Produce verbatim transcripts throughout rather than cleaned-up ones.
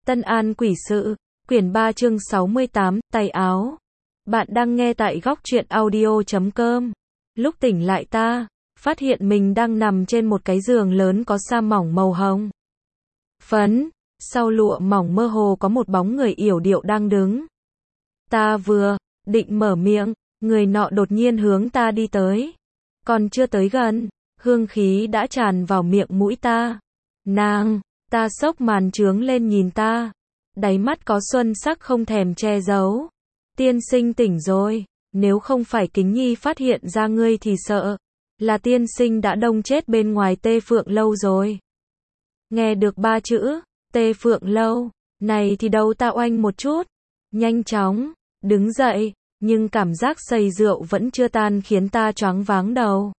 Tân An Quỷ Sự, quyển ba chương sáu mươi tám, tay áo. Bạn đang nghe tại góc truyện audio chấm com. Lúc tỉnh lại ta, phát hiện mình đang nằm trên một cái giường lớn có sa mỏng màu hồng phấn, sau lụa mỏng mơ hồ có một bóng người yểu điệu đang đứng. Ta vừa định mở miệng, người nọ đột nhiên hướng ta đi tới. Còn chưa tới gần, hương khí đã tràn vào miệng mũi ta. Nàng, ta xốc màn trướng lên nhìn ta. Đáy mắt có xuân sắc không thèm che giấu. Tiên sinh tỉnh rồi, nếu không phải Kính Nhi phát hiện ra ngươi thì sợ là tiên sinh đã đông chết bên ngoài Tê Phượng Lâu rồi. Nghe được ba chữ, Tê Phượng Lâu, này thì đầu ta oanh một chút. Nhanh chóng, đứng dậy, nhưng cảm giác say rượu vẫn chưa tan khiến ta choáng váng đầu.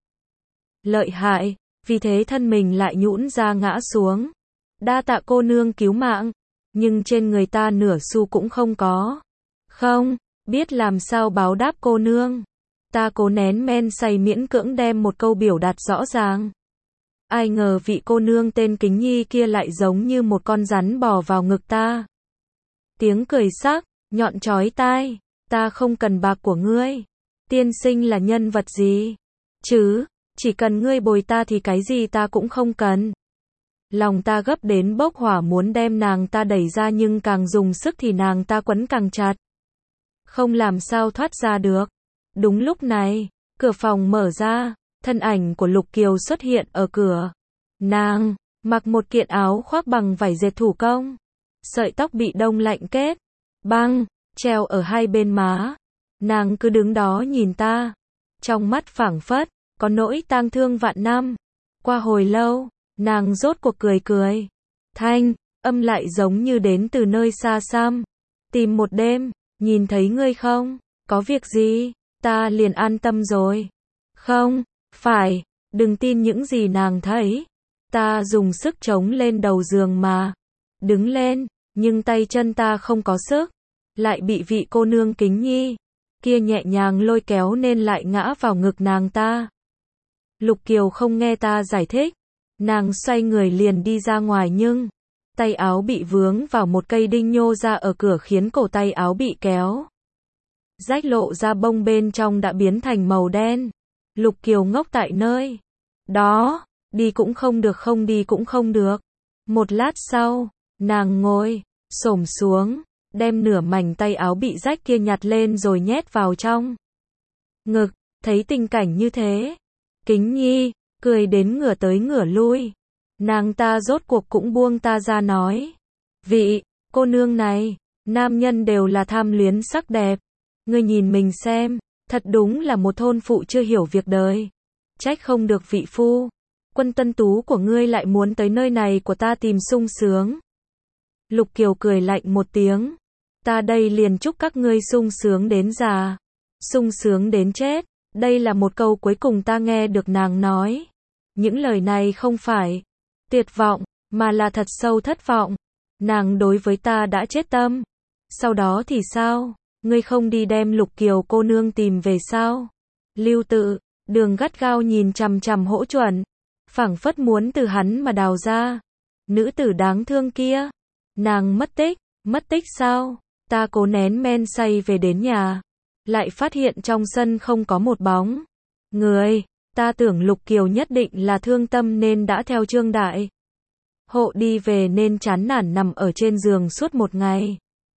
Lợi hại, vì thế thân mình lại nhũn ra ngã xuống. Đa tạ cô nương cứu mạng, nhưng trên người ta nửa xu cũng không có. Không, biết làm sao báo đáp cô nương. Ta cố nén men say miễn cưỡng đem một câu biểu đạt rõ ràng. Ai ngờ vị cô nương tên Kính Nhi kia lại giống như một con rắn bò vào ngực ta. Tiếng cười sắc, nhọn chói tai, ta không cần bạc của ngươi. Tiên sinh là nhân vật gì? Chứ, chỉ cần ngươi bồi ta thì cái gì ta cũng không cần. Lòng ta gấp đến bốc hỏa muốn đem nàng ta đẩy ra nhưng càng dùng sức thì nàng ta quấn càng chặt. Không làm sao thoát ra được. Đúng lúc này, cửa phòng mở ra, thân ảnh của Lục Kiều xuất hiện ở cửa. Nàng mặc một kiện áo khoác bằng vải dệt thủ công, sợi tóc bị đông lạnh kết băng treo ở hai bên má. Nàng cứ đứng đó nhìn ta, trong mắt phảng phất có nỗi tang thương vạn năm. Qua hồi lâu, nàng rốt cuộc cười cười. Thanh âm lại giống như đến từ nơi xa xăm. Tìm một đêm, nhìn thấy ngươi không? Có việc gì? Ta liền an tâm rồi. Không, phải, đừng tin những gì nàng thấy. Ta dùng sức chống lên đầu giường mà. Đứng lên, nhưng tay chân ta không có sức. Lại bị vị cô nương Kính Nhi kia nhẹ nhàng lôi kéo nên lại ngã vào ngực nàng ta. Lục Kiều không nghe ta giải thích. Nàng xoay người liền đi ra ngoài nhưng tay áo bị vướng vào một cây đinh nhô ra ở cửa khiến cổ tay áo bị kéo rách, lộ ra bông bên trong đã biến thành màu đen. Lục Kiều ngốc tại nơi đó, đi cũng không được, không đi cũng không được. Một lát sau, nàng ngồi xổm xuống, đem nửa mảnh tay áo bị rách kia nhặt lên rồi nhét vào trong ngực. Thấy tình cảnh như thế, Kính Nhi cười đến ngửa tới ngửa lui. Nàng ta rốt cuộc cũng buông ta ra nói: vị cô nương này, nam nhân đều là tham luyến sắc đẹp. Ngươi nhìn mình xem, thật đúng là một thôn phụ chưa hiểu việc đời. Trách không được vị phu quân tân tú của ngươi lại muốn tới nơi này của ta tìm sung sướng. Lục Kiều cười lạnh một tiếng. Ta đây liền chúc các ngươi sung sướng đến già, sung sướng đến chết. Đây là một câu cuối cùng ta nghe được nàng nói. Những lời này không phải tuyệt vọng, mà là thật sâu thất vọng. Nàng đối với ta đã chết tâm. Sau đó thì sao? Ngươi không đi đem Lục Kiều cô nương tìm về sao? Lưu Tự, Đường gắt gao nhìn chằm chằm Hỗ Chuẩn, phảng phất muốn từ hắn mà đào ra. Nữ tử đáng thương kia, nàng mất tích, mất tích sao? Ta cố nén men say về đến nhà, lại phát hiện trong sân không có một bóng người. Ta tưởng Lục Kiều nhất định là thương tâm nên đã theo Trương Đại Hộ đi về nên chán nản nằm ở trên giường suốt một ngày.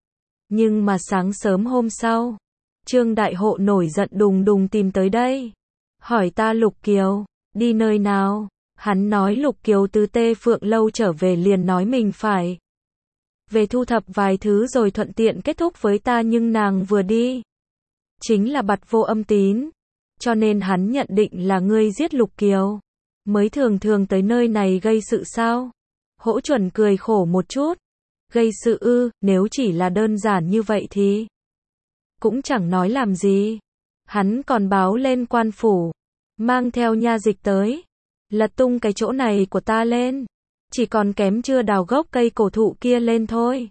Nhưng mà sáng sớm hôm sau, Trương Đại Hộ nổi giận đùng đùng tìm tới đây. Hỏi ta Lục Kiều, đi nơi nào? Hắn nói Lục Kiều từ Tê Phượng Lâu trở về liền nói mình phải về thu thập vài thứ rồi thuận tiện kết thúc với ta, nhưng nàng vừa đi chính là bặt vô âm tín. Cho nên hắn nhận định là ngươi giết Lục Kiều, mới thường thường tới nơi này gây sự sao? Hỗ Chuẩn cười khổ một chút. Gây sự ư? Nếu chỉ là đơn giản như vậy thì cũng chẳng nói làm gì. Hắn còn báo lên quan phủ, mang theo nha dịch tới, lật tung cái chỗ này của ta lên. Chỉ còn kém chưa đào gốc cây cổ thụ kia lên thôi.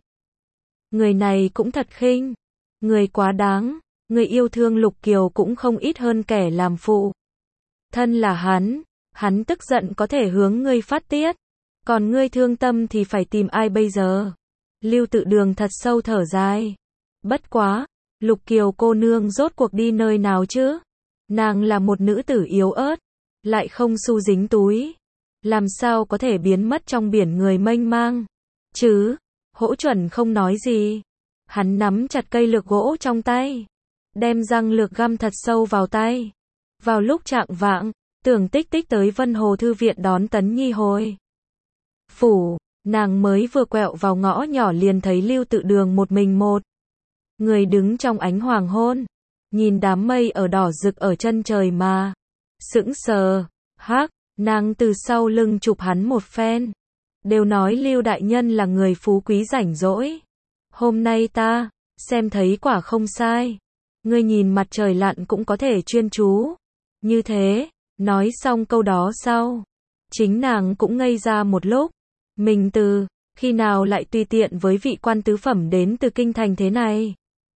Người này cũng thật khinh, người quá đáng. Người yêu thương Lục Kiều cũng không ít hơn kẻ làm phụ thân là hắn. Hắn tức giận có thể hướng ngươi phát tiết. Còn ngươi thương tâm thì phải tìm ai bây giờ? Lưu Tự Đường thật sâu thở dài. Bất quá, Lục Kiều cô nương rốt cuộc đi nơi nào chứ? Nàng là một nữ tử yếu ớt, lại không xu dính túi. Làm sao có thể biến mất trong biển người mênh mang? Chứ, Hỗ Chuẩn không nói gì. Hắn nắm chặt cây lược gỗ trong tay, đem răng lược găm thật sâu vào tay. Vào lúc chạng vạng, Tưởng Tích Tích tới Vân Hồ Thư viện đón Tấn Nhi hồi phủ, nàng mới vừa quẹo vào ngõ nhỏ liền thấy Lưu Tự Đường một mình một người đứng trong ánh hoàng hôn, nhìn đám mây ở đỏ rực ở chân trời mà sững sờ. Hắc, nàng từ sau lưng chụp hắn một phen. Đều nói Lưu đại nhân là người phú quý rảnh rỗi. Hôm nay ta xem thấy quả không sai. Ngươi nhìn mặt trời lặn cũng có thể chuyên chú. Như thế, nói xong câu đó sau, chính nàng cũng ngây ra một lúc. Mình từ khi nào lại tùy tiện với vị quan tứ phẩm đến từ kinh thành thế này?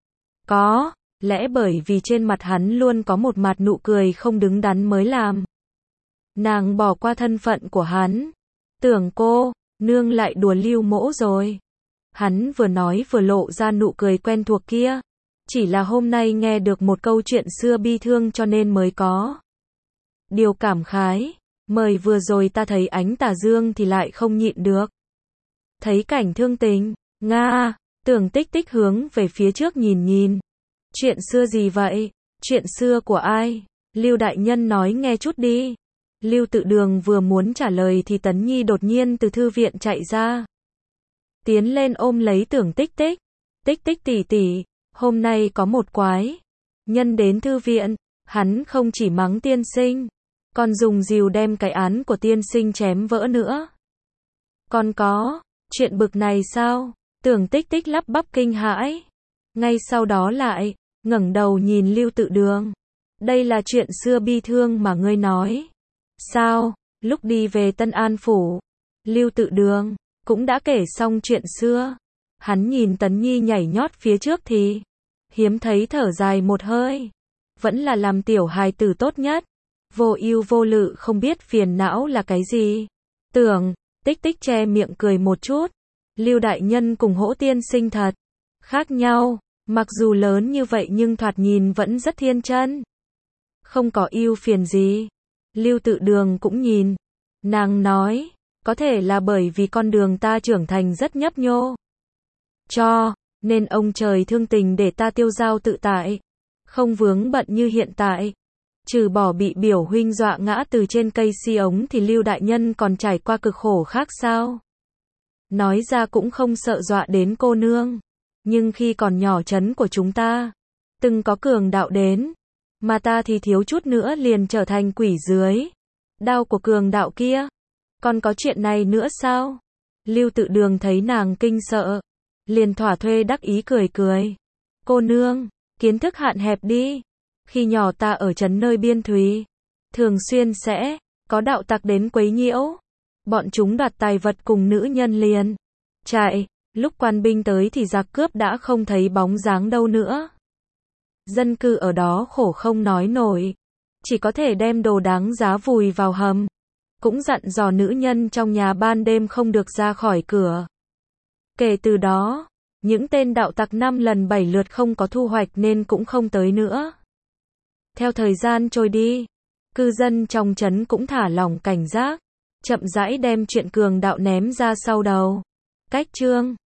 Có lẽ bởi vì trên mặt hắn luôn có một mặt nụ cười không đứng đắn mới làm nàng bỏ qua thân phận của hắn. Tưởng cô nương lại đùa Lưu mỗ rồi. Hắn vừa nói vừa lộ ra nụ cười quen thuộc kia. Chỉ là hôm nay nghe được một câu chuyện xưa bi thương cho nên mới có điều cảm khái. Mời vừa rồi ta thấy ánh tà dương thì lại không nhịn được. Thấy cảnh thương tình, Nga, Tưởng Tích Tích hướng về phía trước nhìn nhìn. Chuyện xưa gì vậy? Chuyện xưa của ai? Lưu đại nhân nói nghe chút đi. Lưu Tự Đường vừa muốn trả lời thì Tấn Nhi đột nhiên từ thư viện chạy ra. Tiến lên ôm lấy Tưởng Tích Tích. Tích Tích tỷ tỷ, hôm nay có một quái nhân đến thư viện, hắn không chỉ mắng tiên sinh, còn dùng rìu đem cái án của tiên sinh chém vỡ nữa. Còn có chuyện bực này sao? Tưởng Tích Tích lắp bắp kinh hãi. Ngay sau đó lại ngẩng đầu nhìn Lưu Tự Đường. Đây là chuyện xưa bi thương mà ngươi nói. Sao? Lúc đi về Tân An phủ, Lưu Tự Đường cũng đã kể xong chuyện xưa. Hắn nhìn Tấn Nhi nhảy nhót phía trước thì hiếm thấy thở dài một hơi. Vẫn là làm tiểu hài tử tốt nhất. Vô ưu vô lự không biết phiền não là cái gì. Tưởng Tích Tích che miệng cười một chút. Lưu đại nhân cùng Hỗ tiên sinh thật khác nhau. Mặc dù lớn như vậy nhưng thoạt nhìn vẫn rất thiên chân. Không có ưu phiền gì. Lưu Tự Đường cũng nhìn. Nàng nói, có thể là bởi vì con đường ta trưởng thành rất nhấp nhô. Cho nên ông trời thương tình để ta tiêu dao tự tại. Không vướng bận như hiện tại. Trừ bỏ bị biểu huynh dọa ngã từ trên cây si ống thì Lưu đại nhân còn trải qua cực khổ khác sao? Nói ra cũng không sợ dọa đến cô nương. Nhưng khi còn nhỏ trấn của chúng ta, từng có cường đạo đến, mà ta thì thiếu chút nữa liền trở thành quỷ dưới đao của cường đạo kia. Còn có chuyện này nữa sao? Lưu Tự Đường thấy nàng kinh sợ, liền thỏa thuê đắc ý cười cười. Cô nương, kiến thức hạn hẹp đi. Khi nhỏ ta ở trấn nơi biên thùy, thường xuyên sẽ có đạo tặc đến quấy nhiễu. Bọn chúng đoạt tài vật cùng nữ nhân liền chạy. Lúc quan binh tới thì giặc cướp đã không thấy bóng dáng đâu nữa. Dân cư ở đó khổ không nói nổi, chỉ có thể đem đồ đáng giá vùi vào hầm. Cũng dặn dò nữ nhân trong nhà ban đêm không được ra khỏi cửa. Kể từ đó, những tên đạo tặc năm lần bảy lượt không có thu hoạch nên cũng không tới nữa. Theo thời gian trôi đi, cư dân trong trấn cũng thả lỏng cảnh giác, chậm rãi đem chuyện cường đạo ném ra sau đầu. Cách chương